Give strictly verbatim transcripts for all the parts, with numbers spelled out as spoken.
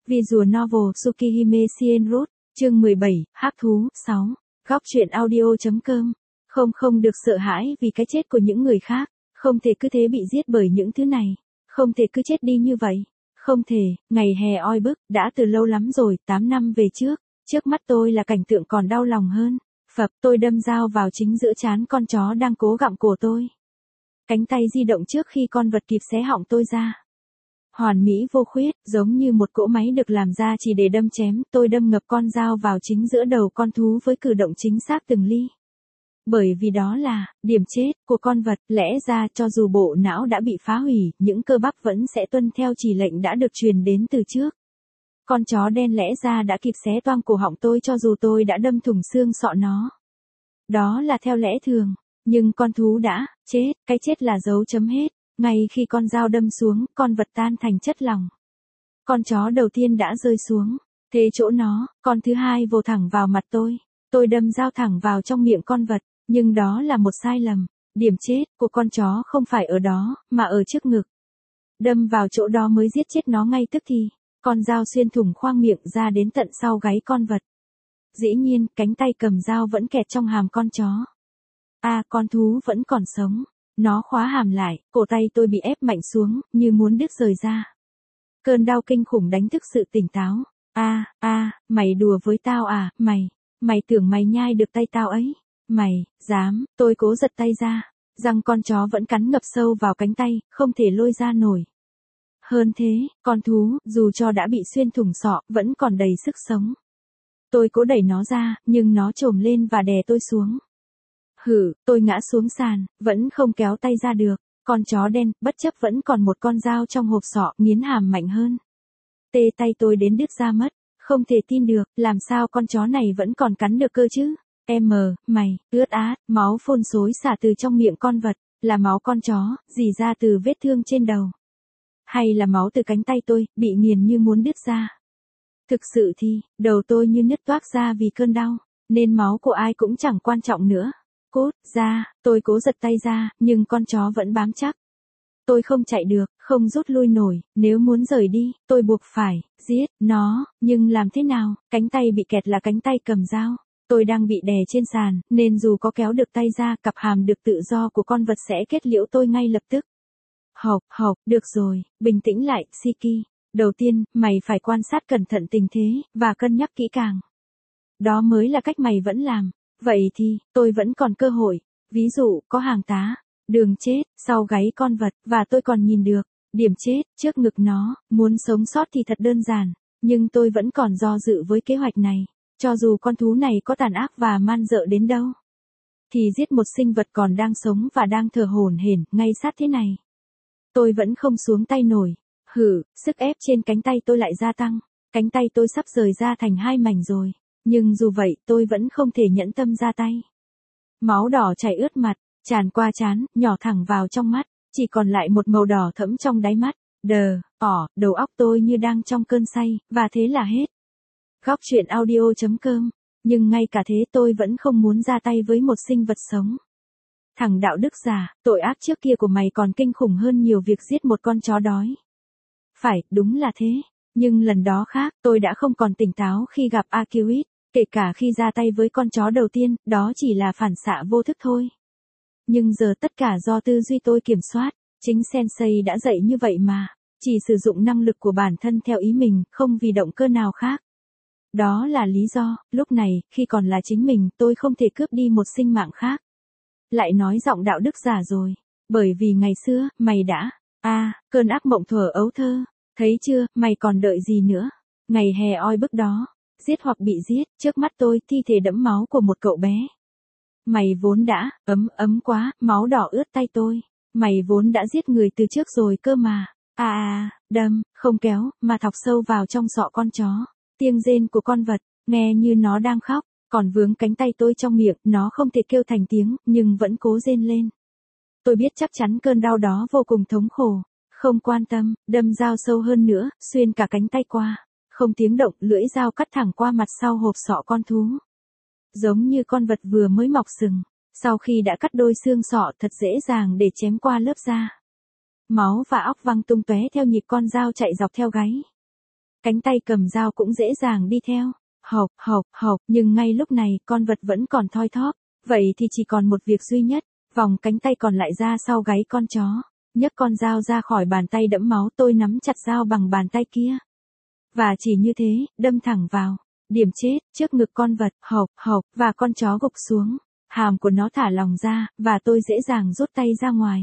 Visual Novel Tsukihime Shienroute, chương mười bảy, Hắc thú, sáu. Góc truyện audio chấm com. Không không được sợ hãi vì cái chết của những người khác, không thể cứ thế bị giết bởi những thứ này, không thể cứ chết đi như vậy, không thể, ngày hè oi bức, đã từ lâu lắm rồi, tám năm về trước, trước mắt tôi là cảnh tượng còn đau lòng hơn, phập, tôi đâm dao vào chính giữa trán con chó đang cố gặm cổ tôi. Cánh tay di động trước khi con vật kịp xé họng tôi ra. Hoàn mỹ vô khuyết, giống như một cỗ máy được làm ra chỉ để đâm chém, tôi đâm ngập con dao vào chính giữa đầu con thú với cử động chính xác từng ly. Bởi vì đó là điểm chết của con vật, lẽ ra cho dù bộ não đã bị phá hủy, những cơ bắp vẫn sẽ tuân theo chỉ lệnh đã được truyền đến từ trước. Con chó đen lẽ ra đã kịp xé toang cổ họng tôi cho dù tôi đã đâm thủng xương sọ nó. Đó là theo lẽ thường, nhưng con thú đã chết, cái chết là dấu chấm hết. Ngay khi con dao đâm xuống, con vật tan thành chất lỏng. Con chó đầu tiên đã rơi xuống. Thế chỗ nó, con thứ hai vồ thẳng vào mặt tôi. Tôi đâm dao thẳng vào trong miệng con vật, nhưng đó là một sai lầm. Điểm chết của con chó không phải ở đó, mà ở trước ngực. Đâm vào chỗ đó mới giết chết nó ngay tức thì. Con dao xuyên thủng khoang miệng ra đến tận sau gáy con vật. Dĩ nhiên, cánh tay cầm dao vẫn kẹt trong hàm con chó. À, con thú vẫn còn sống. Nó khóa hàm lại, cổ tay tôi bị ép mạnh xuống, như muốn đứt rời ra. Cơn đau kinh khủng đánh thức sự tỉnh táo. A, a, mày đùa với tao à, mày, mày tưởng mày nhai được tay tao ấy. Mày, dám, tôi cố giật tay ra. Răng con chó vẫn cắn ngập sâu vào cánh tay, không thể lôi ra nổi. Hơn thế, con thú, dù cho đã bị xuyên thủng sọ, vẫn còn đầy sức sống. Tôi cố đẩy nó ra, nhưng nó trồm lên và đè tôi xuống. Hử, tôi ngã xuống sàn, vẫn không kéo tay ra được. Con chó đen, bất chấp vẫn còn một con dao trong hộp sọ, nghiến hàm mạnh hơn. Tê tay tôi đến đứt ra mất. Không thể tin được, làm sao con chó này vẫn còn cắn được cơ chứ? Em, mày, ướt át, máu phun xối xả từ trong miệng con vật, là máu con chó, rỉ ra từ vết thương trên đầu. Hay là máu từ cánh tay tôi, bị nghiền như muốn đứt ra. Thực sự thì, đầu tôi như nứt toác ra vì cơn đau, nên máu của ai cũng chẳng quan trọng nữa. Cút ra, tôi cố giật tay ra, nhưng con chó vẫn bám chắc. Tôi không chạy được, không rút lui nổi, nếu muốn rời đi, tôi buộc phải giết nó, nhưng làm thế nào, cánh tay bị kẹt là cánh tay cầm dao. Tôi đang bị đè trên sàn, nên dù có kéo được tay ra, cặp hàm được tự do của con vật sẽ kết liễu tôi ngay lập tức. Hộc, hộc, được rồi, bình tĩnh lại, Shiki. Đầu tiên, mày phải quan sát cẩn thận tình thế, và cân nhắc kỹ càng. Đó mới là cách mày vẫn làm. Vậy thì, tôi vẫn còn cơ hội. Ví dụ, có hàng tá, đường chết, sau gáy con vật, và tôi còn nhìn được, điểm chết, trước ngực nó, muốn sống sót thì thật đơn giản, nhưng tôi vẫn còn do dự với kế hoạch này. Cho dù con thú này có tàn ác và man dợ đến đâu, thì giết một sinh vật còn đang sống và đang thở hổn hển, ngay sát thế này. Tôi vẫn không xuống tay nổi. Hử, sức ép trên cánh tay tôi lại gia tăng, cánh tay tôi sắp rời ra thành hai mảnh rồi. Nhưng dù vậy, tôi vẫn không thể nhẫn tâm ra tay. Máu đỏ chảy ướt mặt, tràn qua trán, nhỏ thẳng vào trong mắt, chỉ còn lại một màu đỏ thẫm trong đáy mắt. Đờ, ỏ, đầu óc tôi như đang trong cơn say, và thế là hết. Góc truyện audio chấm com. Nhưng ngay cả thế tôi vẫn không muốn ra tay với một sinh vật sống. Thằng đạo đức giả, tội ác trước kia của mày còn kinh khủng hơn nhiều việc giết một con chó đói. Phải, đúng là thế. Nhưng lần đó khác, tôi đã không còn tỉnh táo khi gặp Akirit. Kể cả khi ra tay với con chó đầu tiên, đó chỉ là phản xạ vô thức thôi. Nhưng giờ tất cả do tư duy tôi kiểm soát, chính Sensei đã dạy như vậy mà, chỉ sử dụng năng lực của bản thân theo ý mình, không vì động cơ nào khác. Đó là lý do, lúc này, khi còn là chính mình, tôi không thể cướp đi một sinh mạng khác. Lại nói giọng đạo đức giả rồi, bởi vì ngày xưa, mày đã, à, cơn ác mộng thuở ấu thơ, thấy chưa, mày còn đợi gì nữa, ngày hè oi bức đó. Giết hoặc bị giết, trước mắt tôi, thi thể đẫm máu của một cậu bé. Mày vốn đã, ấm, ấm quá, máu đỏ ướt tay tôi. Mày vốn đã giết người từ trước rồi cơ mà. À à, đâm, không kéo, mà thọc sâu vào trong sọ con chó. Tiếng rên của con vật, nghe như nó đang khóc, còn vướng cánh tay tôi trong miệng, nó không thể kêu thành tiếng, nhưng vẫn cố rên lên. Tôi biết chắc chắn cơn đau đó vô cùng thống khổ. Không quan tâm, đâm dao sâu hơn nữa, xuyên cả cánh tay qua. Không tiếng động, lưỡi dao cắt thẳng qua mặt sau hộp sọ con thú. Giống như con vật vừa mới mọc sừng, sau khi đã cắt đôi xương sọ thật dễ dàng để chém qua lớp da. Máu và óc văng tung tóe theo nhịp con dao chạy dọc theo gáy. cánh tay cầm dao cũng dễ dàng đi theo. Hộc, hộc, hộc, nhưng ngay lúc này con vật vẫn còn thoi thóp, vậy thì chỉ còn một việc duy nhất, vòng cánh tay còn lại ra sau gáy con chó, nhấc con dao ra khỏi bàn tay đẫm máu, tôi nắm chặt dao bằng bàn tay kia. Và chỉ như thế, đâm thẳng vào, điểm chết, trước ngực con vật, hộc, hộc, và con chó gục xuống, hàm của nó thả lỏng ra, và tôi dễ dàng rút tay ra ngoài.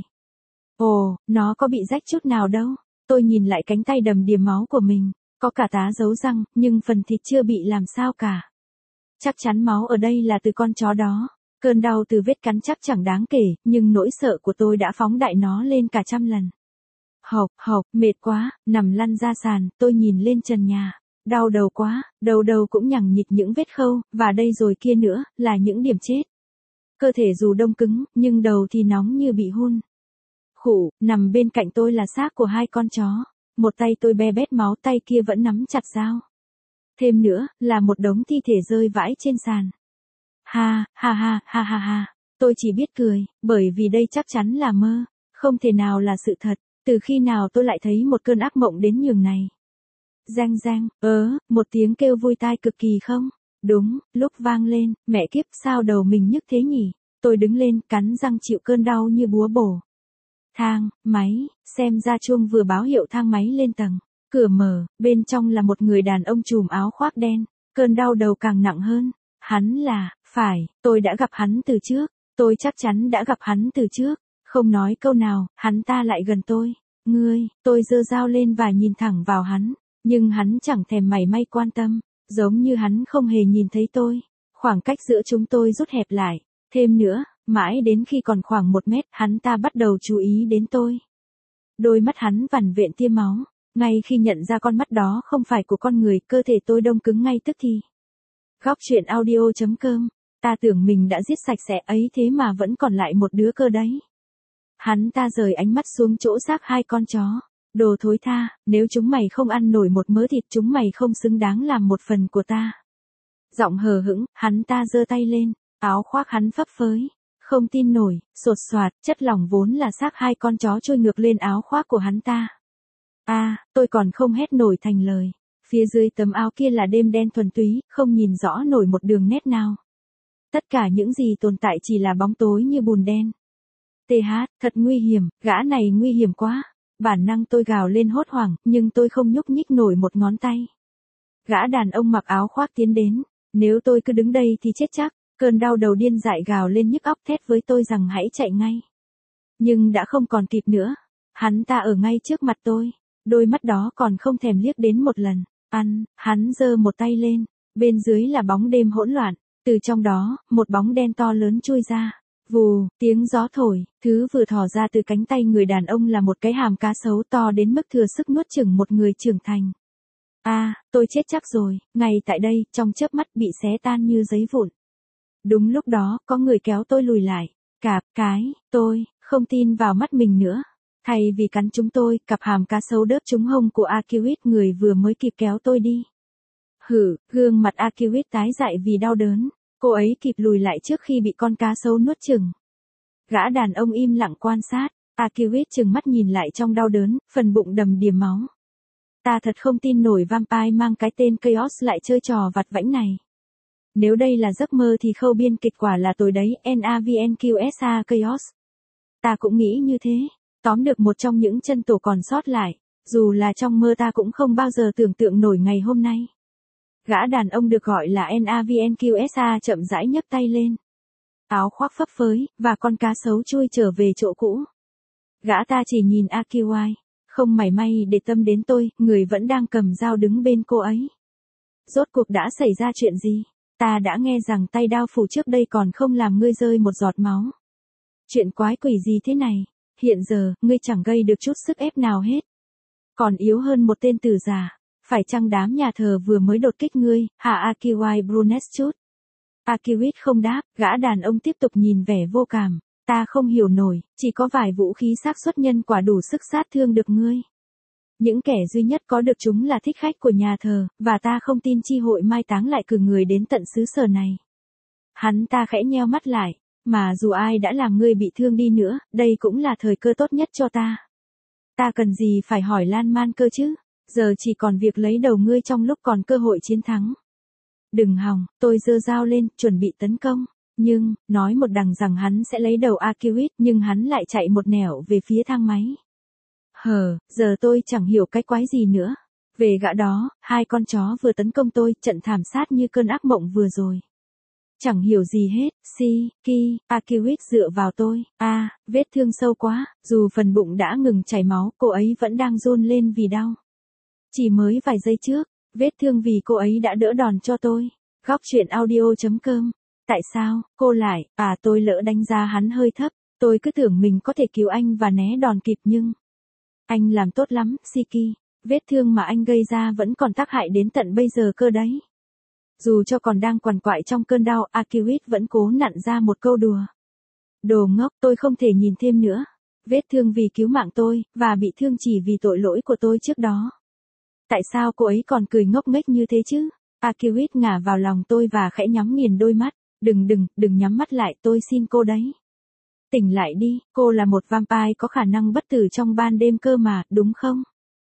Ồ, nó có bị rách chút nào đâu, tôi nhìn lại cánh tay đầm đìa máu của mình, có cả tá dấu răng, nhưng phần thịt chưa bị làm sao cả. Chắc chắn máu ở đây là từ con chó đó. Cơn đau từ vết cắn chắc chẳng đáng kể, nhưng nỗi sợ của tôi đã phóng đại nó lên cả trăm lần. Hộc, hộc, mệt quá, nằm lăn ra sàn, tôi nhìn lên trần nhà. Đau đầu quá, đầu đầu cũng nhằng nhịt những vết khâu, và đây rồi kia nữa, là những điểm chết. Cơ thể dù đông cứng, nhưng đầu thì nóng như bị hun. Khủ, nằm bên cạnh tôi là xác của hai con chó. Một tay tôi be bét máu, tay kia vẫn nắm chặt dao. Thêm nữa, là một đống thi thể rơi vãi trên sàn. Ha, ha ha, ha ha ha, tôi chỉ biết cười, bởi vì đây chắc chắn là mơ, không thể nào là sự thật, từ khi nào tôi lại thấy một cơn ác mộng đến nhường này. Răng răng, ớ, một tiếng kêu vui tai cực kỳ không? Đúng, lúc vang lên, mẹ kiếp sao đầu mình nhức thế nhỉ? Tôi đứng lên, cắn răng chịu cơn đau như búa bổ. Thang, máy, xem ra chuông vừa báo hiệu thang máy lên tầng, cửa mở, bên trong là một người đàn ông trùm áo khoác đen, cơn đau đầu càng nặng hơn. Hắn là, phải, tôi đã gặp hắn từ trước, tôi chắc chắn đã gặp hắn từ trước, không nói câu nào, hắn ta lại gần tôi, ngươi, tôi giơ dao lên và nhìn thẳng vào hắn, nhưng hắn chẳng thèm mảy may quan tâm, giống như hắn không hề nhìn thấy tôi, khoảng cách giữa chúng tôi rút hẹp lại, thêm nữa, mãi đến khi còn khoảng một mét, hắn ta bắt đầu chú ý đến tôi. Đôi mắt hắn vằn vện tia máu, ngay khi nhận ra con mắt đó không phải của con người, cơ thể tôi đông cứng ngay tức thì. Góc truyện audio chấm com, ta tưởng mình đã giết sạch sẽ ấy thế mà vẫn còn lại một đứa cơ đấy. Hắn ta rời ánh mắt xuống chỗ xác hai con chó. Đồ thối tha, nếu chúng mày không ăn nổi một mớ thịt chúng mày không xứng đáng làm một phần của ta. Giọng hờ hững, hắn ta giơ tay lên, áo khoác hắn phấp phới. Không tin nổi, sột soạt, chất lỏng vốn là xác hai con chó trôi ngược lên áo khoác của hắn ta. À, tôi còn không hét nổi thành lời. Phía dưới tấm áo kia là đêm đen thuần túy, không nhìn rõ nổi một đường nét nào. Tất cả những gì tồn tại chỉ là bóng tối như bùn đen. tê hát, thật nguy hiểm, gã này nguy hiểm quá. Bản năng tôi gào lên hốt hoảng, nhưng tôi không nhúc nhích nổi một ngón tay. Gã đàn ông mặc áo khoác tiến đến. Nếu tôi cứ đứng đây thì chết chắc. Cơn đau đầu điên dại gào lên nhức óc thét với tôi rằng hãy chạy ngay. Nhưng đã không còn kịp nữa. Hắn ta ở ngay trước mặt tôi. Đôi mắt đó còn không thèm liếc đến một lần. Ăn, hắn giơ một tay lên. Bên dưới là bóng đêm hỗn loạn. Từ trong đó, một bóng đen to lớn chui ra. Vù, tiếng gió thổi, thứ vừa thò ra từ cánh tay người đàn ông là một cái hàm cá sấu to đến mức thừa sức nuốt chửng một người trưởng thành. À, tôi chết chắc rồi, ngay tại đây, trong chớp mắt bị xé tan như giấy vụn. Đúng lúc đó, có người kéo tôi lùi lại. Cạp, cái, tôi, không tin vào mắt mình nữa. Thay vì cắn chúng tôi, cặp hàm cá sấu đớp trúng hông của Akiwit, người vừa mới kịp kéo tôi đi. Hử, gương mặt Akiwit tái dại vì đau đớn. Cô ấy kịp lùi lại trước khi bị con cá sấu nuốt chửng. Gã đàn ông im lặng quan sát. Akiwit trừng mắt nhìn lại trong đau đớn, phần bụng đầm đìa máu. Ta thật không tin nổi vampire mang cái tên Chaos lại chơi trò vặt vãnh này. Nếu đây là giấc mơ thì khâu biên kịch quả là tôi đấy, NAVNQSA Chaos. Ta cũng nghĩ như thế. Tóm được một trong những chân tổ còn sót lại. Dù là trong mơ ta cũng không bao giờ tưởng tượng nổi ngày hôm nay. Gã đàn ông được gọi là NAVNQSA chậm rãi nhấc tay lên. Áo khoác phấp phới, và con cá sấu chui trở về chỗ cũ. Gã ta chỉ nhìn Akiwai, không mảy may để tâm đến tôi, người vẫn đang cầm dao đứng bên cô ấy. Rốt cuộc đã xảy ra chuyện gì? Ta đã nghe rằng tay đao phủ trước đây còn không làm ngươi rơi một giọt máu. Chuyện quái quỷ gì thế này? Hiện giờ, ngươi chẳng gây được chút sức ép nào hết. Còn yếu hơn một tên tử giả. Phải chăng đám nhà thờ vừa mới đột kích ngươi, hả Akiwai Brunet chút? Akiwit không đáp, gã đàn ông tiếp tục nhìn vẻ vô cảm. Ta không hiểu nổi, chỉ có vài vũ khí xác suất nhân quả đủ sức sát thương được ngươi. Những kẻ duy nhất có được chúng là thích khách của nhà thờ, và ta không tin chi hội mai táng lại cử người đến tận xứ sở này. Hắn ta khẽ nheo mắt lại, mà dù ai đã làm ngươi bị thương đi nữa, đây cũng là thời cơ tốt nhất cho ta. Ta cần gì phải hỏi lan man cơ chứ? Giờ chỉ còn việc lấy đầu ngươi trong lúc còn cơ hội chiến thắng. Đừng hòng, tôi giơ dao lên, chuẩn bị tấn công. Nhưng, nói một đằng rằng hắn sẽ lấy đầu Akiwit, nhưng hắn lại chạy một nẻo về phía thang máy. Hờ, giờ tôi chẳng hiểu cái quái gì nữa. Về gã đó, hai con chó vừa tấn công tôi, trận thảm sát như cơn ác mộng vừa rồi. Chẳng hiểu gì hết, si, ki, Akiwit dựa vào tôi, a à, vết thương sâu quá, dù phần bụng đã ngừng chảy máu, cô ấy vẫn đang run lên vì đau. Chỉ mới vài giây trước, vết thương vì cô ấy đã đỡ đòn cho tôi. Góc truyện audio chấm com. Tại sao, cô lại, à tôi lỡ đánh giá hắn hơi thấp, tôi cứ tưởng mình có thể cứu anh và né đòn kịp nhưng... Anh làm tốt lắm, Siki, vết thương mà anh gây ra vẫn còn tác hại đến tận bây giờ cơ đấy. Dù cho còn đang quằn quại trong cơn đau, Akiwit vẫn cố nặn ra một câu đùa. Đồ ngốc, tôi không thể nhìn thêm nữa. Vết thương vì cứu mạng tôi, và bị thương chỉ vì tội lỗi của tôi trước đó. Tại sao cô ấy còn cười ngốc nghếch như thế chứ? Akiwit ngả vào lòng tôi và khẽ nhắm nghiền đôi mắt. Đừng đừng, đừng nhắm mắt lại, tôi xin cô đấy. Tỉnh lại đi, cô là một vampire có khả năng bất tử trong ban đêm cơ mà, đúng không?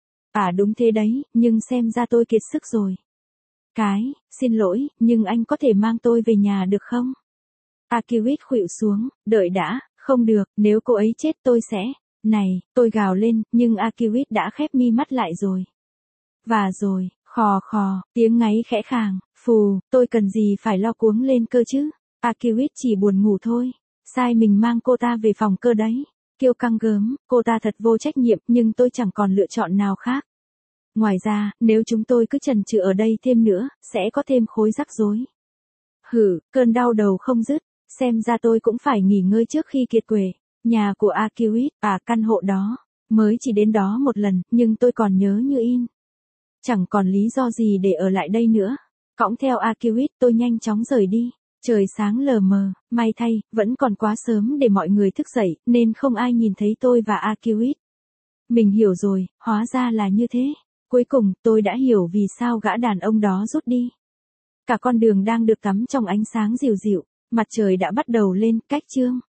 À đúng thế đấy, nhưng xem ra tôi kiệt sức rồi. Cái, xin lỗi, nhưng anh có thể mang tôi về nhà được không? Akiwit khuỵu xuống, đợi đã, không được, nếu cô ấy chết tôi sẽ... Này, tôi gào lên, nhưng Akiwit đã khép mi mắt lại rồi. Và rồi, khò khò, tiếng ngáy khẽ khàng, phù, tôi cần gì phải lo cuống lên cơ chứ? Akiwit chỉ buồn ngủ thôi. Sai mình mang cô ta về phòng cơ đấy. Kiêu căng gớm, cô ta thật vô trách nhiệm, nhưng tôi chẳng còn lựa chọn nào khác. Ngoài ra, nếu chúng tôi cứ chần chừ ở đây thêm nữa, sẽ có thêm khối rắc rối. Hử, cơn đau đầu không dứt, xem ra tôi cũng phải nghỉ ngơi trước khi kiệt quệ. Nhà của Akiwit, à căn hộ đó, mới chỉ đến đó một lần, nhưng tôi còn nhớ như in. Chẳng còn lý do gì để ở lại đây nữa. Cõng theo Akiwit, tôi nhanh chóng rời đi. Trời sáng lờ mờ, may thay, vẫn còn quá sớm để mọi người thức dậy, nên không ai nhìn thấy tôi và Akiwit. Mình hiểu rồi, hóa ra là như thế. Cuối cùng, tôi đã hiểu vì sao gã đàn ông đó rút đi. Cả con đường đang được tắm trong ánh sáng dịu dịu, mặt trời đã bắt đầu lên, cách chương.